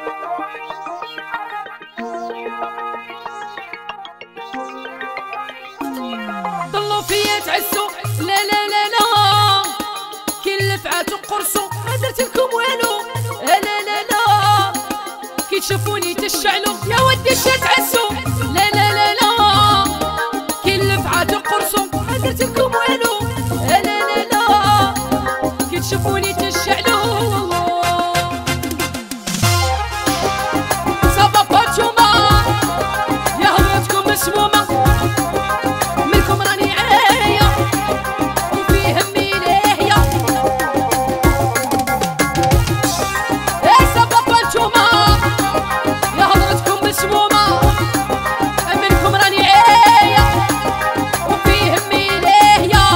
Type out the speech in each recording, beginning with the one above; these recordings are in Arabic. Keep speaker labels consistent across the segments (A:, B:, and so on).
A: ضلوا فيا تعسوا لا لا لا لا، كي لفعات وقرصوا ما درت لكم والو. لا لا لا كي تشوفوني تشعلوا يا ودي تعسوا. لا لا لا لا كي لفعات وقرصوا ما درت لكم والو. لا لا لا كي تشوفوني تشعلوا. صافا باتشوما يا هضرتكم مسمومه، منكم راني عاية وفي همي لهية. صافا باتشوما يا هضرتكم مسمومه، منكم راني عاية وفي همي لهية.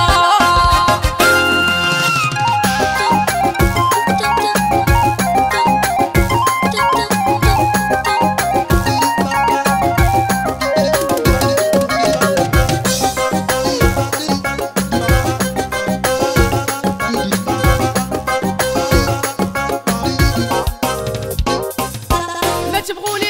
A: ما تبغوني